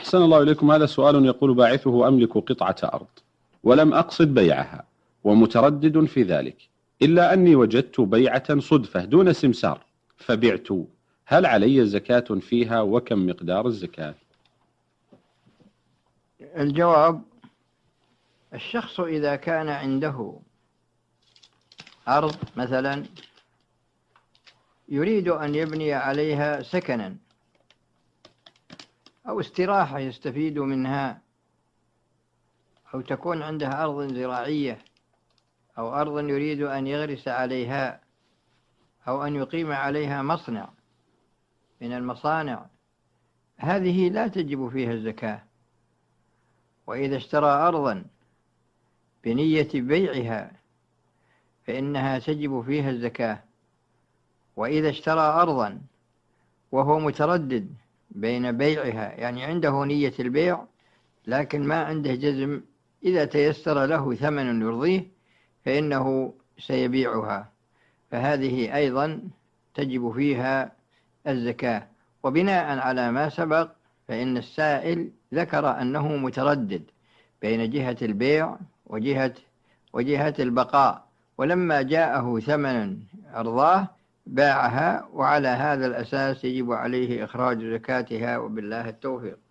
أحسن الله إليكم. هذا سؤال يقول باعثه: أملك قطعة أرض ولم أقصد بيعها ومتردد في ذلك، إلا أني وجدت بيعة صدفة دون سمسار فبعت، هل علي زكاة فيها وكم مقدار الزكاة؟ الجواب: الشخص إذا كان عنده أرض مثلا يريد أن يبني عليها سكنا أو استراحة يستفيد منها، أو تكون عنده أرض زراعية أو أرض يريد أن يغرس عليها أو أن يقيم عليها مصنع من المصانع، هذه لا تجب فيها الزكاة. وإذا اشترى أرضا بنية بيعها فإنها تجب فيها الزكاة. وإذا اشترى أرضا وهو متردد بين بيعها، يعني عنده نية البيع لكن ما عنده جزم، إذا تيسر له ثمن يرضيه فإنه سيبيعها، فهذه أيضا تجب فيها الزكاة. وبناء على ما سبق فإن السائل ذكر أنه متردد بين جهة البيع وجهة البقاء، ولما جاءه ثمن أرضاه باعها، وعلى هذا الأساس يجب عليه إخراج زكاتها، وبالله التوفيق.